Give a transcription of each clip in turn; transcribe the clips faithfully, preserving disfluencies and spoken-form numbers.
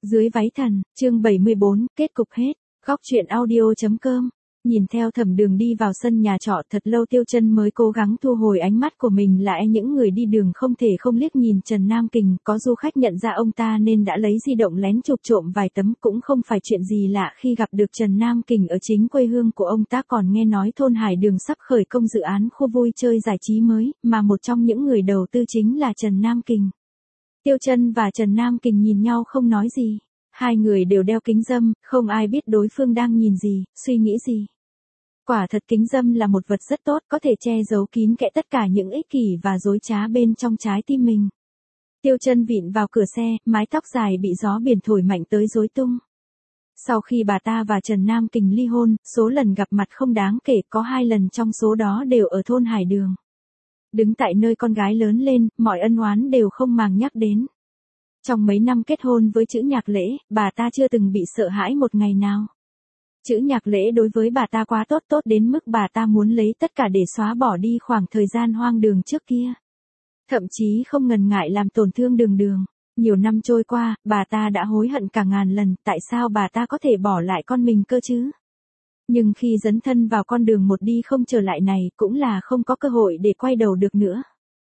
Dưới váy thần, chương bảy mươi bốn, kết cục hết. Góc truyện audio.com. Nhìn theo Thẩm Đường đi vào sân nhà trọ, thật lâu Tiêu Chân mới cố gắng thu hồi ánh mắt của mình lại. Những người đi đường không thể không liếc nhìn Trần Nam Kình, có du khách nhận ra ông ta nên đã lấy di động lén chụp trộm vài tấm. Cũng không phải chuyện gì lạ khi gặp được Trần Nam Kình ở chính quê hương của ông ta. Còn nghe nói thôn Hải Đường sắp khởi công dự án khu vui chơi giải trí mới, mà một trong những người đầu tư chính là Trần Nam Kình. Tiêu Chân và Trần Nam Kình nhìn nhau không nói gì. Hai người đều đeo kính râm, không ai biết đối phương đang nhìn gì, suy nghĩ gì. Quả thật kính râm là một vật rất tốt, có thể che giấu kín kẽ tất cả những ích kỷ và dối trá bên trong trái tim mình. Tiêu Chân vịn vào cửa xe, mái tóc dài bị gió biển thổi mạnh tới rối tung. Sau khi bà ta và Trần Nam Kình ly hôn, số lần gặp mặt không đáng kể, có hai lần trong số đó đều ở thôn Hải Đường. Đứng tại nơi con gái lớn lên, mọi ân oán đều không màng nhắc đến. Trong mấy năm kết hôn với Chữ Nhạc Lễ, bà ta chưa từng bị sợ hãi một ngày nào. Chữ Nhạc Lễ đối với bà ta quá tốt, tốt đến mức bà ta muốn lấy tất cả để xóa bỏ đi khoảng thời gian hoang đường trước kia. Thậm chí không ngần ngại làm tổn thương Đường Đường. Nhiều năm trôi qua, bà ta đã hối hận cả ngàn lần, tại sao bà ta có thể bỏ lại con mình cơ chứ? Nhưng khi dấn thân vào con đường một đi không trở lại này, cũng là không có cơ hội để quay đầu được nữa.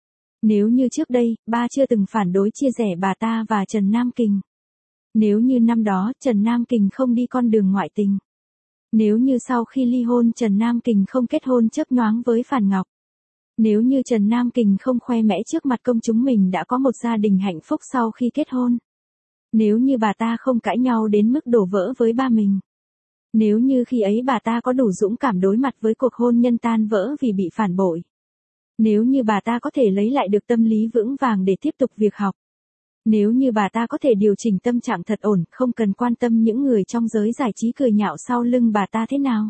Nếu như trước đây, ba chưa từng phản đối chia rẽ bà ta và Trần Nam Kình. Nếu như năm đó, Trần Nam Kình không đi con đường ngoại tình. Nếu như sau khi ly hôn Trần Nam Kình không kết hôn chớp nhoáng với Phàn Ngọc. Nếu như Trần Nam Kình không khoe mẽ trước mặt công chúng mình đã có một gia đình hạnh phúc sau khi kết hôn. Nếu như bà ta không cãi nhau đến mức đổ vỡ với ba mình. Nếu như khi ấy bà ta có đủ dũng cảm đối mặt với cuộc hôn nhân tan vỡ vì bị phản bội. Nếu như bà ta có thể lấy lại được tâm lý vững vàng để tiếp tục việc học. Nếu như bà ta có thể điều chỉnh tâm trạng thật ổn, không cần quan tâm những người trong giới giải trí cười nhạo sau lưng bà ta thế nào.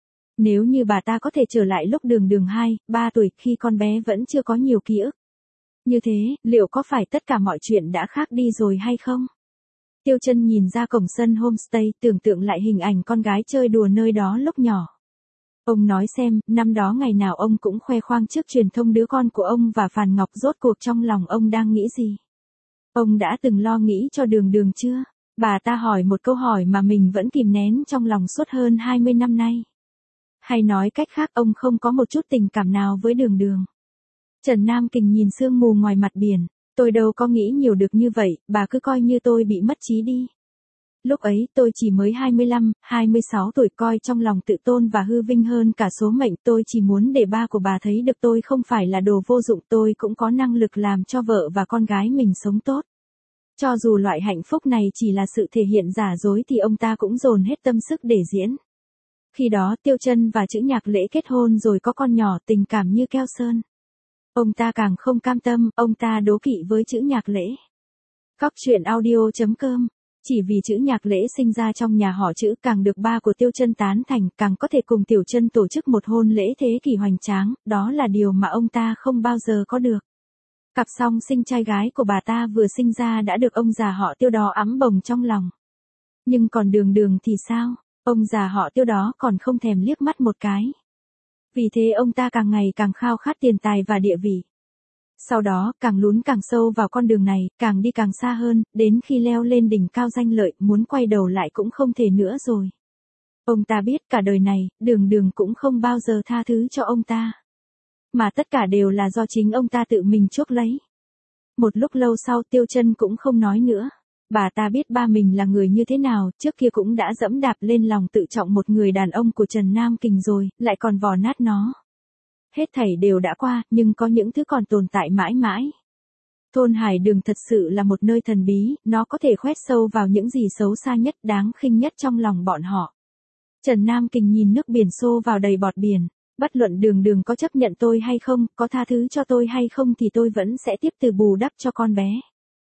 Nếu như bà ta có thể trở lại lúc Đường Đường hai, ba tuổi khi con bé vẫn chưa có nhiều ký ức. Như thế, liệu có phải tất cả mọi chuyện đã khác đi rồi hay không? Tiêu Chân nhìn ra cổng sân homestay, tưởng tượng lại hình ảnh con gái chơi đùa nơi đó lúc nhỏ. Ông nói xem, năm đó ngày nào ông cũng khoe khoang trước truyền thông đứa con của ông và Phàn Ngọc, rốt cuộc trong lòng ông đang nghĩ gì? Ông đã từng lo nghĩ cho Đường Đường chưa? Bà ta hỏi một câu hỏi mà mình vẫn kìm nén trong lòng suốt hơn hai mươi năm nay. Hay nói cách khác, ông không có một chút tình cảm nào với Đường Đường. Trần Nam Kình nhìn sương mù ngoài mặt biển. Tôi đâu có nghĩ nhiều được như vậy, bà cứ coi như tôi bị mất trí đi. Lúc ấy tôi chỉ mới hai mươi lăm, hai mươi sáu tuổi, coi trong lòng tự tôn và hư vinh hơn cả số mệnh. Tôi chỉ muốn để ba của bà thấy được tôi không phải là đồ vô dụng, tôi cũng có năng lực làm cho vợ và con gái mình sống tốt. Cho dù loại hạnh phúc này chỉ là sự thể hiện giả dối thì ông ta cũng dồn hết tâm sức để diễn. Khi đó Tiêu Chân và Chữ Nhạc Lễ kết hôn rồi có con nhỏ, tình cảm như keo sơn. Ông ta càng không cam tâm, ông ta đố kỵ với Chữ Nhạc Lễ. Góc truyện audio.com. Chỉ vì Chữ Nhạc Lễ sinh ra trong nhà họ Chữ, càng được ba của Tiêu Chân tán thành, càng có thể cùng Tiểu Chân tổ chức một hôn lễ thế kỷ hoành tráng, đó là điều mà ông ta không bao giờ có được. Cặp song sinh trai gái của bà ta vừa sinh ra đã được ông già họ Tiêu đó ẵm bồng trong lòng. Nhưng còn Đường Đường thì sao? Ông già họ Tiêu đó còn không thèm liếc mắt một cái. Vì thế ông ta càng ngày càng khao khát tiền tài và địa vị. Sau đó, càng lún càng sâu vào con đường này, càng đi càng xa hơn, đến khi leo lên đỉnh cao danh lợi, muốn quay đầu lại cũng không thể nữa rồi. Ông ta biết cả đời này, Đường Đường cũng không bao giờ tha thứ cho ông ta. Mà tất cả đều là do chính ông ta tự mình chuốc lấy. Một lúc lâu sau Tiêu Chân cũng không nói nữa. Bà ta biết ba mình là người như thế nào, trước kia cũng đã dẫm đạp lên lòng tự trọng một người đàn ông của Trần Nam Kình rồi, lại còn vò nát nó. Hết thảy đều đã qua, nhưng có những thứ còn tồn tại mãi mãi. Thôn Hải Đường thật sự là một nơi thần bí, nó có thể khoét sâu vào những gì xấu xa nhất, đáng khinh nhất trong lòng bọn họ. Trần Nam Kình nhìn nước biển xô vào đầy bọt biển. Bất luận Đường Đường có chấp nhận tôi hay không, có tha thứ cho tôi hay không thì tôi vẫn sẽ tiếp từ bù đắp cho con bé.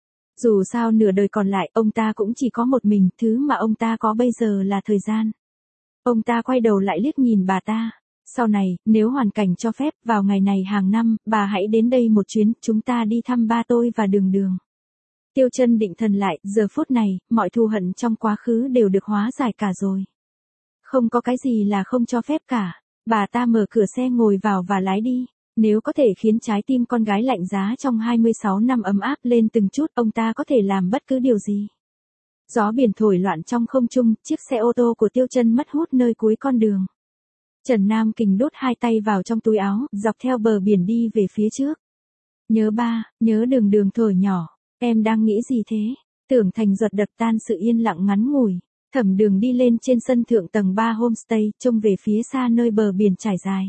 Dù sao nửa đời còn lại, ông ta cũng chỉ có một mình, thứ mà ông ta có bây giờ là thời gian. Ông ta quay đầu lại liếc nhìn bà ta. Sau này, nếu hoàn cảnh cho phép, vào ngày này hàng năm, bà hãy đến đây một chuyến, chúng ta đi thăm ba tôi và Đường Đường. Tiêu Chân định thần lại, giờ phút này, mọi thù hận trong quá khứ đều được hóa giải cả rồi. Không có cái gì là không cho phép cả. Bà ta mở cửa xe ngồi vào và lái đi. Nếu có thể khiến trái tim con gái lạnh giá trong hai mươi sáu năm ấm áp lên từng chút, ông ta có thể làm bất cứ điều gì. Gió biển thổi loạn trong không trung, chiếc xe ô tô của Tiêu Chân mất hút nơi cuối con đường. Trần Nam Kình đút hai tay vào trong túi áo, dọc theo bờ biển đi về phía trước. Nhớ ba, nhớ đường đường thổi nhỏ, em đang nghĩ gì thế? Tưởng Thành Duật đập tan sự yên lặng ngắn ngủi. Thẩm Đường đi lên trên sân thượng tầng ba homestay, trông về phía xa nơi bờ biển trải dài.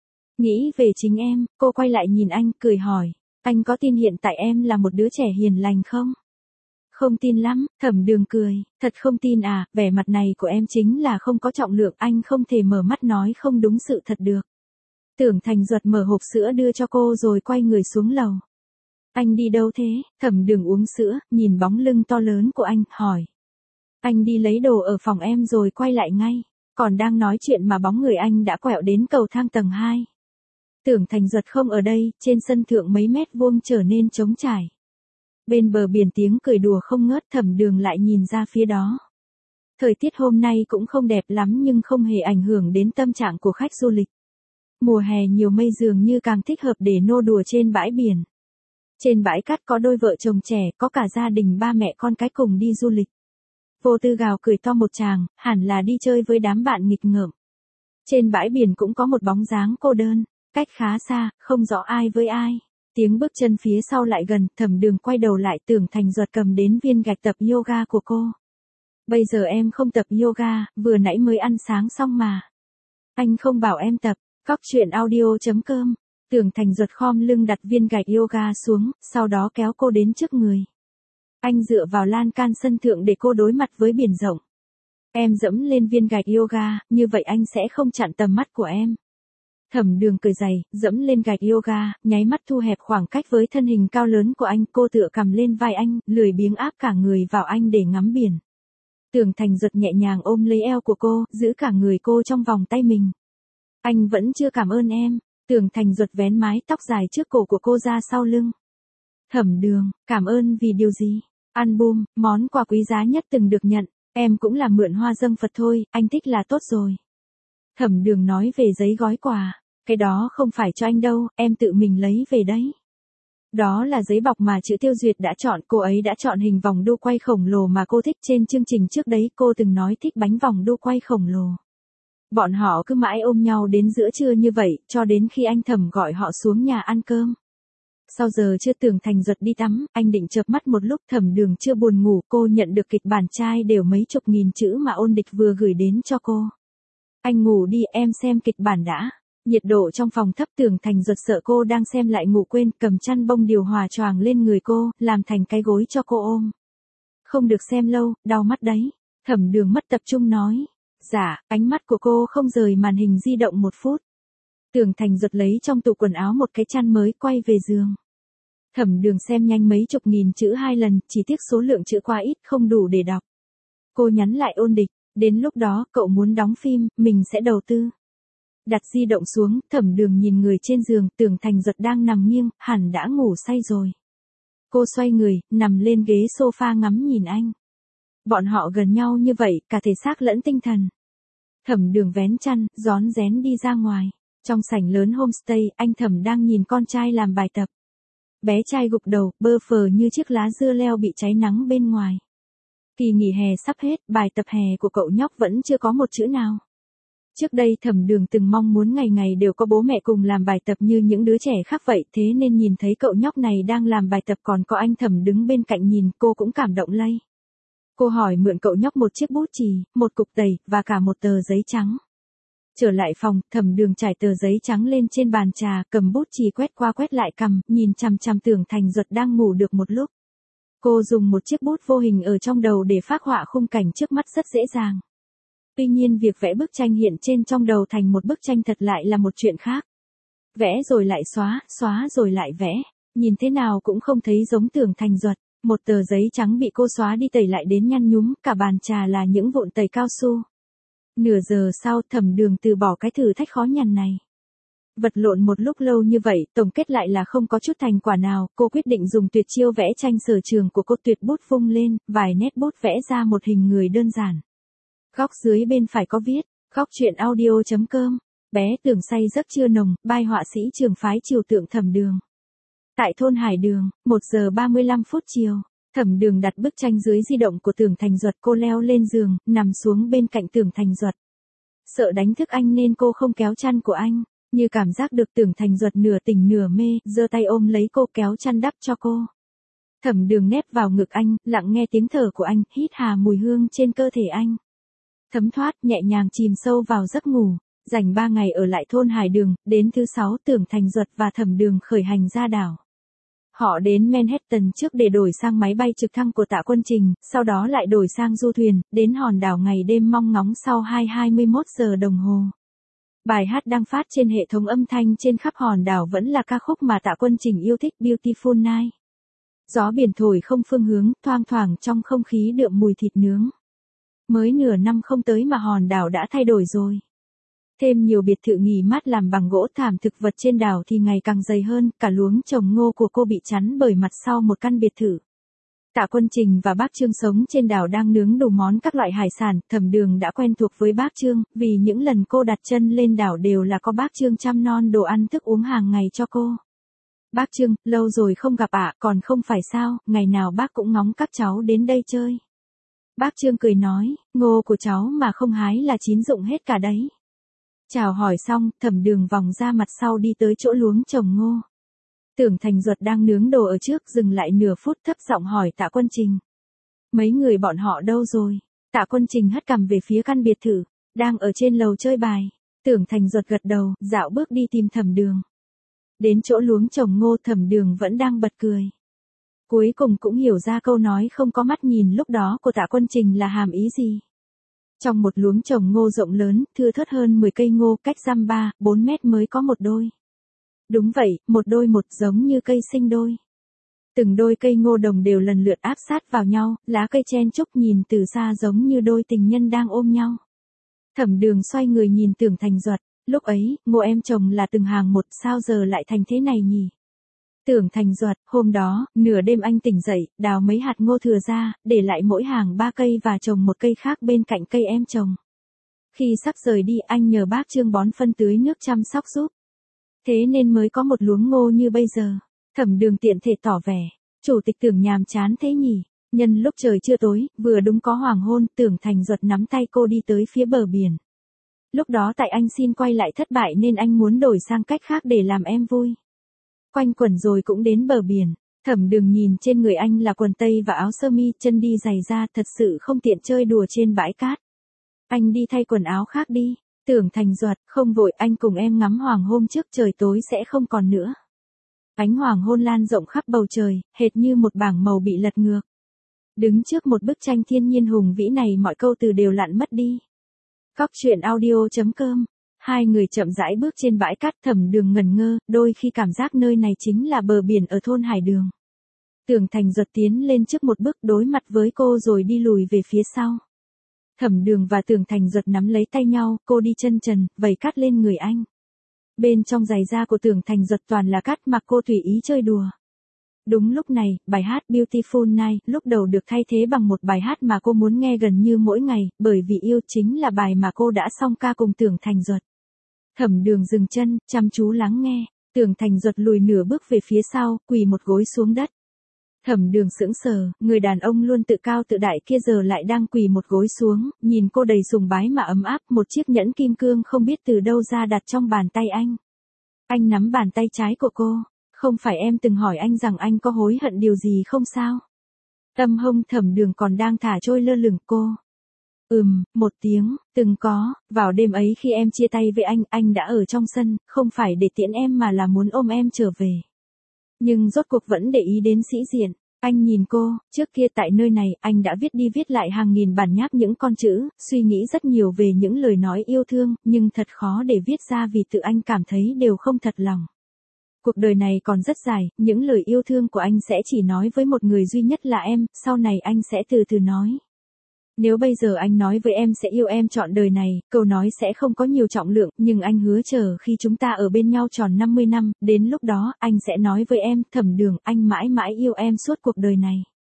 Nghĩ về chính em, cô quay lại nhìn anh, cười hỏi, anh có tin hiện tại em là một đứa trẻ hiền lành không? Không tin lắm, Thẩm Đường cười, thật không tin à, vẻ mặt này của em chính là không có trọng lượng, anh không thể mở mắt nói không đúng sự thật được. Tưởng Thành Duật mở hộp sữa đưa cho cô rồi quay người xuống lầu. Anh đi đâu thế? Thẩm Đường uống sữa, nhìn bóng lưng to lớn của anh, hỏi. Anh đi lấy đồ ở phòng em rồi quay lại ngay, còn đang nói chuyện mà bóng người anh đã quẹo đến cầu thang tầng hai. Tưởng Thành Duật không ở đây, trên sân thượng mấy mét vuông trở nên trống trải. Bên bờ biển tiếng cười đùa không ngớt, Thẩm Đường lại nhìn ra phía đó. Thời tiết hôm nay cũng không đẹp lắm nhưng không hề ảnh hưởng đến tâm trạng của khách du lịch. Mùa hè nhiều mây dường như càng thích hợp để nô đùa trên bãi biển. Trên bãi cát có đôi vợ chồng trẻ, có cả gia đình ba mẹ con cái cùng đi du lịch. Vô Tư gào cười to một tràng, hẳn là đi chơi với đám bạn nghịch ngợm. Trên bãi biển cũng có một bóng dáng cô đơn, cách khá xa, không rõ ai với ai. Tiếng bước chân phía sau lại gần, Thẩm Đường quay đầu lại, Tưởng Thành Duật cầm đến viên gạch tập yoga của cô. Bây giờ em không tập yoga, vừa nãy mới ăn sáng xong mà. Anh không bảo em tập. Góc truyện audio chấm com. Tưởng Thành Duật khom lưng đặt viên gạch yoga xuống, sau đó kéo cô đến trước người. Anh dựa vào lan can sân thượng để cô đối mặt với biển rộng. Em dẫm lên viên gạch yoga, như vậy anh sẽ không chặn tầm mắt của em. Thẩm Đường cười dày, dẫm lên gạch yoga, nháy mắt thu hẹp khoảng cách với thân hình cao lớn của anh, cô tựa cầm lên vai anh, lười biếng áp cả người vào anh để ngắm biển. Tưởng Thành Duật nhẹ nhàng ôm lấy eo của cô, giữ cả người cô trong vòng tay mình. Anh vẫn chưa cảm ơn em. Tưởng Thành Duật vén mái tóc dài trước cổ của cô ra sau lưng. Thẩm Đường, cảm ơn vì điều gì? Album, món quà quý giá nhất từng được nhận, em cũng là mượn hoa dâng Phật thôi, anh thích là tốt rồi. Thẩm Đường nói về giấy gói quà, cái đó không phải cho anh đâu, em tự mình lấy về đấy. Đó là giấy bọc mà chữ Tiêu Duyệt đã chọn, cô ấy đã chọn hình vòng đu quay khổng lồ mà cô thích trên chương trình trước đấy, cô từng nói thích bánh vòng đu quay khổng lồ. Bọn họ cứ mãi ôm nhau đến giữa trưa như vậy, cho đến khi anh Thẩm gọi họ xuống nhà ăn cơm. Sau giờ chưa Tưởng Thành Duật đi tắm, anh định chợp mắt một lúc, Thẩm Đường chưa buồn ngủ, cô nhận được kịch bản trai đều mấy chục nghìn chữ mà Ôn Địch vừa gửi đến cho cô. Anh ngủ đi, em xem kịch bản đã. Nhiệt độ trong phòng thấp, Tưởng Thành Duật sợ cô đang xem lại ngủ quên, cầm chăn bông điều hòa choàng lên người cô, làm thành cái gối cho cô ôm. Không được xem lâu, đau mắt đấy. Thẩm Đường mất tập trung nói. Dạ, ánh mắt của cô không rời màn hình di động một phút. Tưởng Thành Duật lấy trong tủ quần áo một cái chăn mới, quay về giường. Thẩm Đường xem nhanh mấy chục nghìn chữ hai lần, chỉ tiếc số lượng chữ quá ít, không đủ để đọc. Cô nhắn lại Ôn Địch, đến lúc đó cậu muốn đóng phim, mình sẽ đầu tư. Đặt di động xuống, Thẩm Đường nhìn người trên giường, Tưởng Thành Duật đang nằm nghiêng, hẳn đã ngủ say rồi. Cô xoay người, nằm lên ghế sofa ngắm nhìn anh. Bọn họ gần nhau như vậy, cả thể xác lẫn tinh thần. Thẩm Đường vén chăn, rón rén đi ra ngoài. Trong sảnh lớn homestay, anh Thẩm đang nhìn con trai làm bài tập. Bé trai gục đầu, bơ phờ như chiếc lá dưa leo bị cháy nắng bên ngoài. Kỳ nghỉ hè sắp hết, bài tập hè của cậu nhóc vẫn chưa có một chữ nào. Trước đây Thẩm Đường từng mong muốn ngày ngày đều có bố mẹ cùng làm bài tập như những đứa trẻ khác vậy, thế nên nhìn thấy cậu nhóc này đang làm bài tập còn có anh Thẩm đứng bên cạnh nhìn, cô cũng cảm động lây. Cô hỏi mượn cậu nhóc một chiếc bút chì, một cục tẩy, và cả một tờ giấy trắng. Trở lại phòng, Thẩm Đường trải tờ giấy trắng lên trên bàn trà, cầm bút chì quét qua quét lại cầm, nhìn chằm chằm Tưởng Thành Duật đang ngủ được một lúc. Cô dùng một chiếc bút vô hình ở trong đầu để phác họa khung cảnh trước mắt rất dễ dàng. Tuy nhiên việc vẽ bức tranh hiện trên trong đầu thành một bức tranh thật lại là một chuyện khác. Vẽ rồi lại xóa, xóa rồi lại vẽ, nhìn thế nào cũng không thấy giống Tưởng Thành Duật. Một tờ giấy trắng bị cô xóa đi tẩy lại đến nhăn nhúm, cả bàn trà là những vụn tẩy cao su. Nửa giờ sau, Thẩm Đường từ bỏ cái thử thách khó nhằn này. Vật lộn một lúc lâu như vậy, tổng kết lại là không có chút thành quả nào, cô quyết định dùng tuyệt chiêu vẽ tranh sở trường của cô, tuyệt bút vung lên, vài nét bút vẽ ra một hình người đơn giản. Góc dưới bên phải có viết, góc truyện audio chấm com, bé Tưởng say giấc trưa nồng, bai họa sĩ trường phái trừu tượng Thẩm Đường. Tại thôn Hải Đường, một giờ ba mươi lăm phút chiều. Thẩm Đường đặt bức tranh dưới di động của Tưởng Thành Duật, cô leo lên giường, nằm xuống bên cạnh Tưởng Thành Duật. Sợ đánh thức anh nên cô không kéo chăn của anh, như cảm giác được Tưởng Thành Duật nửa tỉnh nửa mê, giơ tay ôm lấy cô kéo chăn đắp cho cô. Thẩm Đường nép vào ngực anh, lặng nghe tiếng thở của anh, hít hà mùi hương trên cơ thể anh. Thấm thoát, nhẹ nhàng chìm sâu vào giấc ngủ. Dành ba ngày ở lại thôn Hải Đường, đến thứ sáu Tưởng Thành Duật và Thẩm Đường khởi hành ra đảo. Họ đến Manhattan trước để đổi sang máy bay trực thăng của Tạ Quân Trình, sau đó lại đổi sang du thuyền, đến hòn đảo ngày đêm mong ngóng sau hai hai mươi mốt giờ đồng hồ. Bài hát đang phát trên hệ thống âm thanh trên khắp hòn đảo vẫn là ca khúc mà Tạ Quân Trình yêu thích, Beautiful Night. Gió biển thổi không phương hướng, thoang thoảng trong không khí đượm mùi thịt nướng. Mới nửa năm không tới mà hòn đảo đã thay đổi rồi. Thêm nhiều biệt thự nghỉ mát làm bằng gỗ, thảm thực vật trên đảo thì ngày càng dày hơn, cả luống trồng ngô của cô bị chắn bởi mặt sau một căn biệt thự. Tạ Quân Trình và bác Trương sống trên đảo đang nướng đủ món các loại hải sản, Thẩm Đường đã quen thuộc với bác Trương, vì những lần cô đặt chân lên đảo đều là có bác Trương chăm non đồ ăn thức uống hàng ngày cho cô. Bác Trương, lâu rồi không gặp ạ, còn không phải sao, ngày nào bác cũng ngóng các cháu đến đây chơi. Bác Trương cười nói, ngô của cháu mà không hái là chín rụng hết cả đấy. Chào hỏi xong, Thẩm Đường vòng ra mặt sau đi tới chỗ luống trồng ngô. Tưởng Thành Duật đang nướng đồ ở trước dừng lại nửa phút, thấp giọng hỏi Tạ Quân Trình. Mấy người bọn họ đâu rồi? Tạ Quân Trình hất cằm về phía căn biệt thự, đang ở trên lầu chơi bài. Tưởng Thành Duật gật đầu, dạo bước đi tìm Thẩm Đường. Đến chỗ luống trồng ngô, Thẩm Đường vẫn đang bật cười. Cuối cùng cũng hiểu ra câu nói không có mắt nhìn lúc đó của Tạ Quân Trình là hàm ý gì. Trong một luống trồng ngô rộng lớn, thưa thớt hơn mười cây ngô, cách dăm ba, bốn mét mới có một đôi. Đúng vậy, một đôi một, giống như cây sinh đôi. Từng đôi cây ngô đồng đều lần lượt áp sát vào nhau, lá cây chen chúc nhìn từ xa giống như đôi tình nhân đang ôm nhau. Thẩm Đường xoay người nhìn Tưởng Thành Duật, lúc ấy, ngô em trồng là từng hàng một, sao giờ lại thành thế này nhỉ? Tưởng Thành Duật, hôm đó, nửa đêm anh tỉnh dậy, đào mấy hạt ngô thừa ra, để lại mỗi hàng ba cây và trồng một cây khác bên cạnh cây em trồng. Khi sắp rời đi, anh nhờ bác Trương bón phân tưới nước chăm sóc giúp. Thế nên mới có một luống ngô như bây giờ. Thẩm Đường tiện thể tỏ vẻ, chủ tịch Tưởng nhàm chán thế nhỉ? Nhân lúc trời chưa tối, vừa đúng có hoàng hôn, Tưởng Thành Duật nắm tay cô đi tới phía bờ biển. Lúc đó tại anh xin quay lại thất bại nên anh muốn đổi sang cách khác để làm em vui. Quanh quẩn rồi cũng đến bờ biển. Thẩm Đường nhìn trên người anh là quần tây và áo sơ mi, chân đi giày da, thật sự không tiện chơi đùa trên bãi cát. Anh đi thay quần áo khác đi. Tưởng Thành Duật, không vội, anh cùng em ngắm hoàng hôn trước, trời tối sẽ không còn nữa. Ánh hoàng hôn lan rộng khắp bầu trời, hệt như một bảng màu bị lật ngược. Đứng trước một bức tranh thiên nhiên hùng vĩ này, mọi câu từ đều lặn mất đi. Cóc truyện audio chấm com. Hai người chậm rãi bước trên bãi cát, Thẩm Đường ngẩn ngơ, đôi khi cảm giác nơi này chính là bờ biển ở thôn Hải Đường. Tưởng Thành Duật tiến lên trước một bước, đối mặt với cô rồi đi lùi về phía sau. Thẩm Đường và Tưởng Thành Duật nắm lấy tay nhau, cô đi chân trần, vẩy cát lên người anh. Bên trong giày da của Tưởng Thành Duật toàn là cát mà cô tùy ý chơi đùa. Đúng lúc này, bài hát Beautiful Night lúc đầu được thay thế bằng một bài hát mà cô muốn nghe gần như mỗi ngày, bởi vì yêu chính là bài mà cô đã song ca cùng Tưởng Thành Duật. Thẩm Đường dừng chân, chăm chú lắng nghe. Tưởng Thành Duật lùi nửa bước về phía sau, quỳ một gối xuống đất. Thẩm Đường sững sờ, người đàn ông luôn tự cao tự đại kia giờ lại đang quỳ một gối xuống, nhìn cô đầy sùng bái mà ấm áp, một chiếc nhẫn kim cương không biết từ đâu ra đặt trong bàn tay anh. Anh nắm bàn tay trái của cô. Không phải em từng hỏi anh rằng anh có hối hận điều gì không sao? Tâm hông Thẩm Đường còn đang thả trôi lơ lửng cô. Ừm, một tiếng, từng có, vào đêm ấy khi em chia tay với anh, anh đã ở trong sân, không phải để tiễn em mà là muốn ôm em trở về. Nhưng rốt cuộc vẫn để ý đến sĩ diện. Anh nhìn cô, trước kia tại nơi này, anh đã viết đi viết lại hàng nghìn bản nháp những con chữ, suy nghĩ rất nhiều về những lời nói yêu thương, nhưng thật khó để viết ra vì tự anh cảm thấy đều không thật lòng. Cuộc đời này còn rất dài, những lời yêu thương của anh sẽ chỉ nói với một người duy nhất là em, sau này anh sẽ từ từ nói. Nếu bây giờ anh nói với em sẽ yêu em trọn đời này, câu nói sẽ không có nhiều trọng lượng, nhưng anh hứa chờ khi chúng ta ở bên nhau tròn năm mươi năm, đến lúc đó, anh sẽ nói với em, Thẩm Đường, anh mãi mãi yêu em suốt cuộc đời này.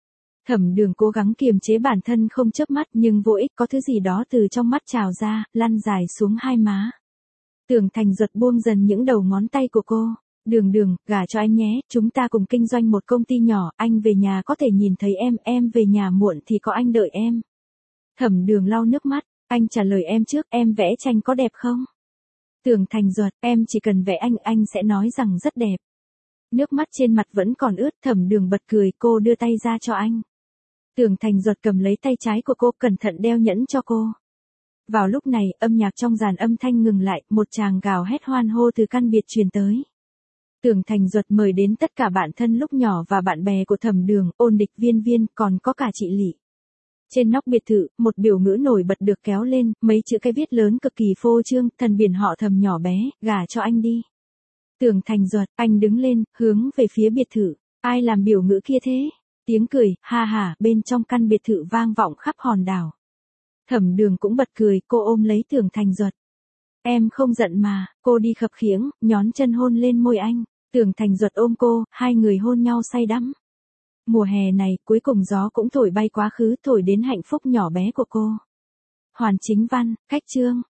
Thẩm Đường cố gắng kiềm chế bản thân không chớp mắt, nhưng vô ích, có thứ gì đó từ trong mắt trào ra, lăn dài xuống hai má. Tưởng Thành Duật buông dần những đầu ngón tay của cô. Đường đường, gả cho anh nhé, chúng ta cùng kinh doanh một công ty nhỏ, anh về nhà có thể nhìn thấy em, em về nhà muộn thì có anh đợi em. Thẩm Đường lau nước mắt, anh trả lời em trước, em vẽ tranh có đẹp không? Tưởng Thành Duật, em chỉ cần vẽ anh, anh sẽ nói rằng rất đẹp. Nước mắt trên mặt vẫn còn ướt, Thẩm Đường bật cười, cô đưa tay ra cho anh. Tưởng Thành Duật cầm lấy tay trái của cô, cẩn thận đeo nhẫn cho cô. Vào lúc này, âm nhạc trong dàn âm thanh ngừng lại, một tràng gào hét hoan hô từ căn biệt truyền tới. Tưởng Thành Duật mời đến tất cả bạn thân lúc nhỏ và bạn bè của Thẩm Đường, Ôn Địch, Viên Viên, còn có cả chị Lị. Trên nóc biệt thự, một biểu ngữ nổi bật được kéo lên, mấy chữ cái viết lớn cực kỳ phô trương, thần biển họ Thẩm nhỏ bé, gả cho anh đi. Tưởng Thành Duật, anh đứng lên, hướng về phía biệt thự. Ai làm biểu ngữ kia thế? Tiếng cười, ha ha, bên trong căn biệt thự vang vọng khắp hòn đảo. Thẩm Đường cũng bật cười, cô ôm lấy Tưởng Thành Duật. Em không giận mà, cô đi khập khiễng, nhón chân hôn lên môi anh. Tưởng Thành Duật ôm cô, hai người hôn nhau say đắm. Mùa hè này, cuối cùng gió cũng thổi bay quá khứ, thổi đến hạnh phúc nhỏ bé của cô. Hoàn Chính Văn, Cách Chương.